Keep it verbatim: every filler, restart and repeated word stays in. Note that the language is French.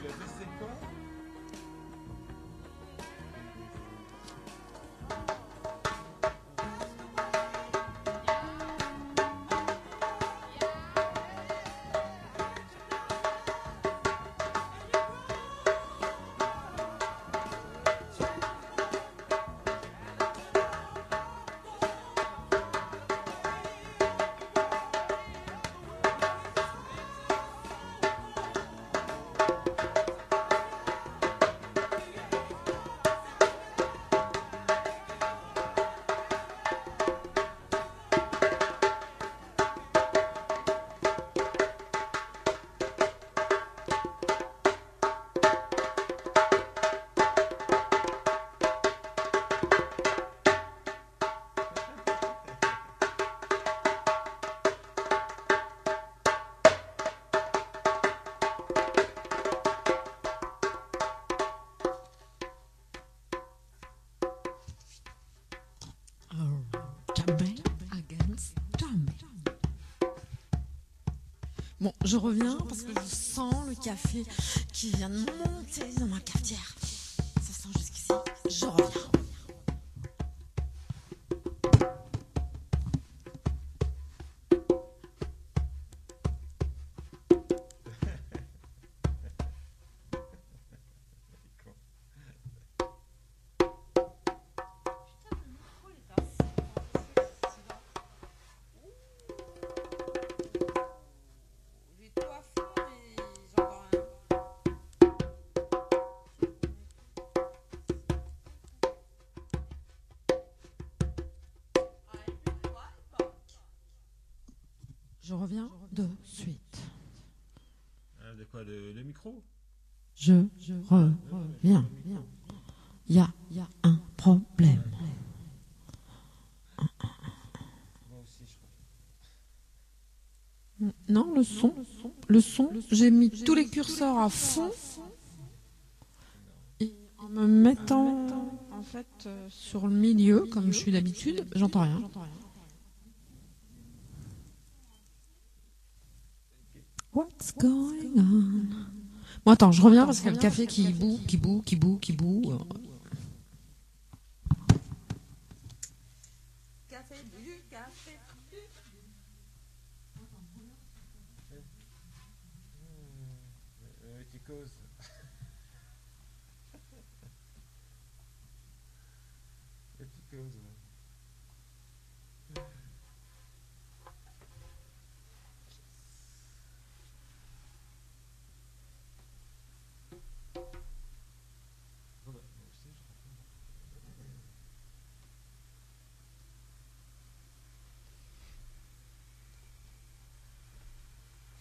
Tu as dit c'est quoi? Bon, je reviens parce que je sens le café qui vient de monter dans ma cafetière. Ça sent jusqu'ici. Je reviens. Je reviens de suite. Ah, de quoi, le, le micro? Je reviens. Il y a, y a un problème. Moi aussi, je crois. Non, le son. Le son, j'ai mis tous les curseurs à fond. Et en me mettant en fait euh, sur le milieu, comme je suis d'habitude, j'entends rien. What's going on? Bon, attends, je reviens parce qu'il y a le café qui bout, qui bout, qui bout, qui bout. Café bu, café bu. Euh, tu causes. Tu causes.